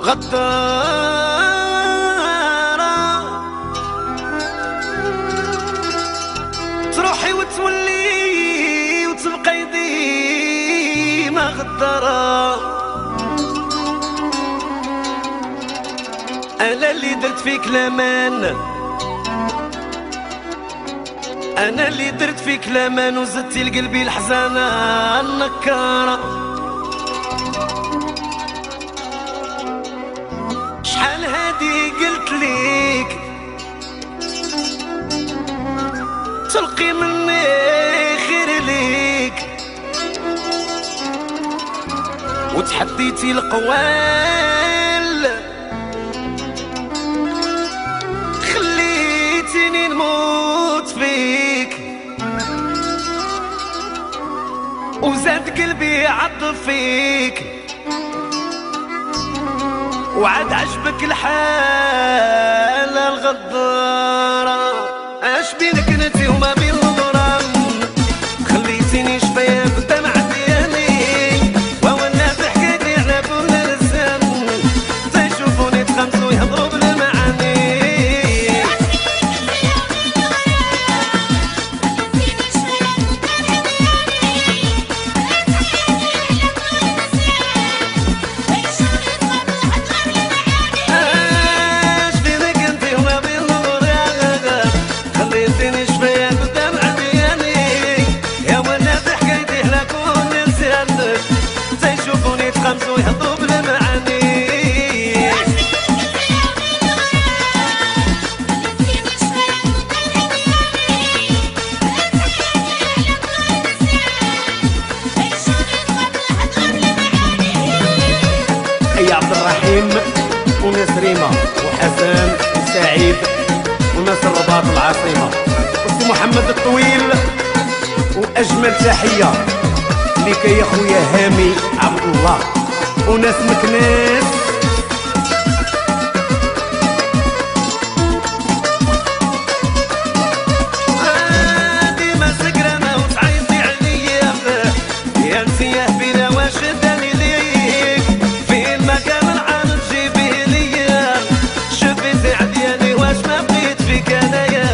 غدارة تروحي وتولي وتبقى ديما غدارة. أنا اللي درت فيك الأمان، أنا اللي درت فيك الأمان وزدتي لقلبي الحزانة النكارة. شحال هادي قلت ليك تلقي مني خير ليك، وتحديتي القوال خليتيني نموت فيك، وزاد قلبي عض فيك، وعاد عجبك الحال الغدارة. اش بينك انتي وما بين الغرام، خليتيني شفايا قدام عدياني، وولات حكايتي على بول الزن، تيشوفوني تخمسوا يهضروا بالمعاني. خمسوا يهضروا بالمعاني. يا عبد الرحيم وناس ريمة وحسن وسعيد وناس الرباط العاصمة وسي محمد الطويل، وأجمل تحية ليك يا خويا هامي عبد الله وناس مكناس. ديما سكرانة وتعيطي عليا يا نسيه بلا واش داني ليك، في المكان العالم جيبيه ليا، شوفي عدياني واش ما بقيت فيك انايا.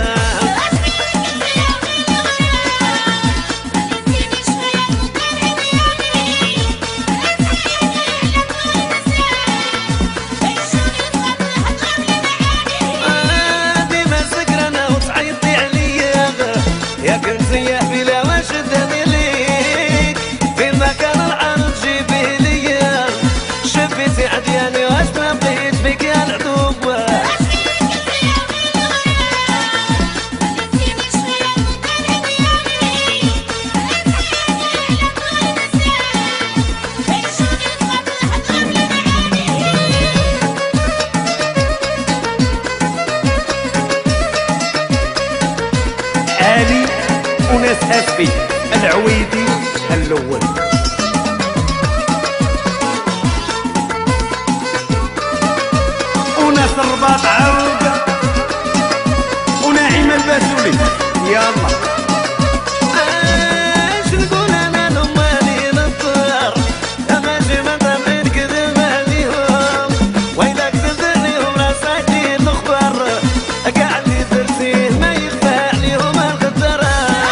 عدياني واش ما بقيت فيك يا العدوة. علي وناس هاسبي العويدي الاول، وناس الرباط عروق وناعمة الباسولي. يلا اش نقول انا لمالي نطر، ماشي ما طمعين كذب عليهم، وإذا كذبت عليهم راسعتي الخبر، كاع اللي درتيه ما يخفى عليهم الغدرة.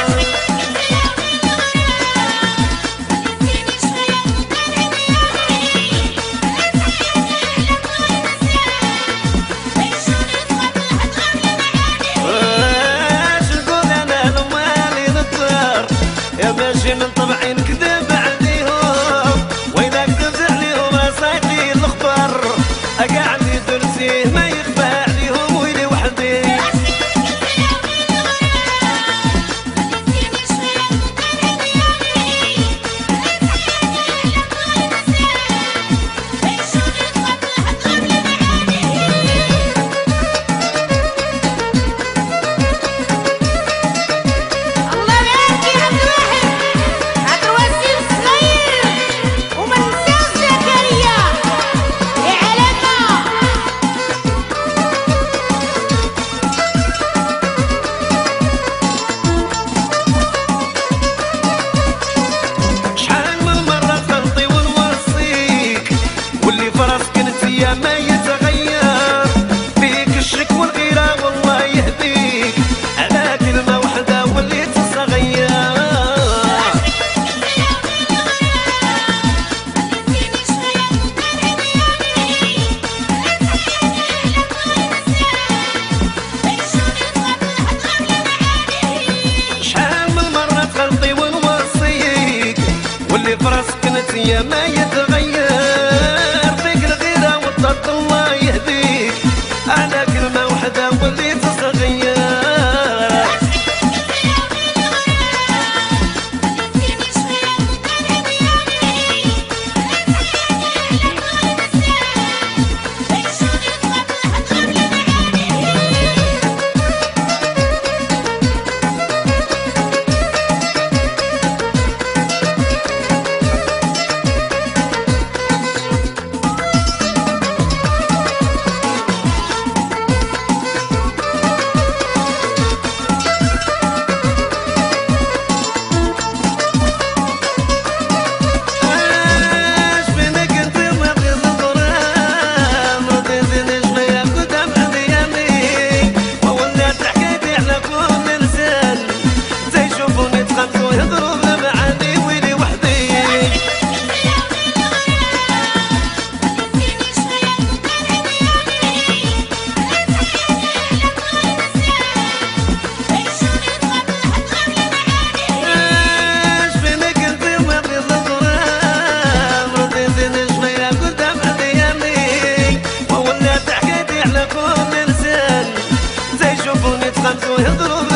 ماشي من طبعي نكذب عليهم، وإذا كذبت عليهم راسعتي الخبر، كاع اللي درتيه ما يخفى عليهم ويلي وحدي. الله يعافيك يا عبد الواحد، عبد الواسيل اللي في راسك نتيا ما يتغير، فيك الغيرة والضد الله يهديك على كلمة وحدة واللي تتغير. يضرب